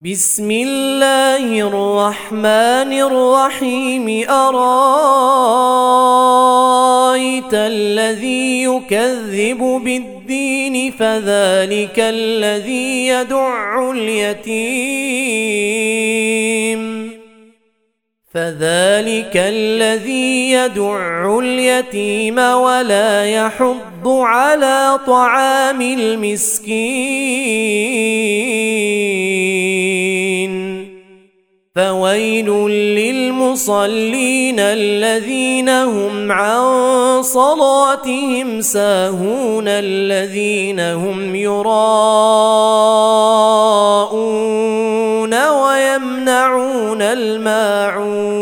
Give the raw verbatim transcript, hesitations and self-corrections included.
بسم الله الرحمن الرحيم أرأيت الذي يكذب بالدين فذلك الذي يدع اليتيم فذلك الذي يدع اليتيم ولا يحض على طعام المسكين فويل للمصلين الذين هم عن صلاتهم ساهون الذين هم يراءون ويمنعون الماعون